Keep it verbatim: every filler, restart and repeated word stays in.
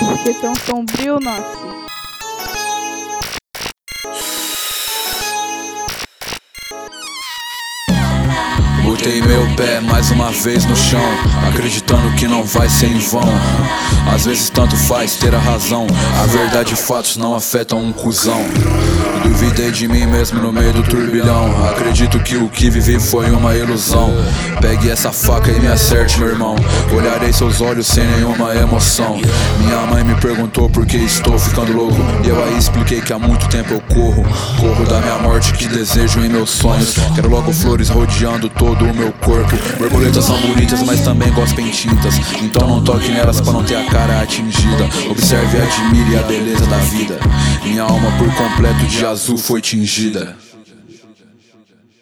porque tão sombrio nasce. Botei meu pé mais uma vez no chão, acreditando que não vai ser em vão. Às vezes tanto faz ter a razão, a verdade e fatos não afetam um cuzão. Duvidei de mim mesmo no meio do turbilhão, acredito que o que vivi foi uma ilusão. Pegue essa faca e me acerte, meu irmão, olharei seus olhos sem nenhuma emoção. Minha mãe me perguntou por que estou ficando louco, e eu aí expliquei que há muito tempo eu corro. Corro da minha morte que desejo em meus sonhos, quero logo flores rodeando todo o meu corpo. Borboletas são bonitas, mas também gospem tintas, então não toque nelas pra não ter a cara atingida. Observe e admire a beleza da vida, minha alma por completo de azul foi tingida.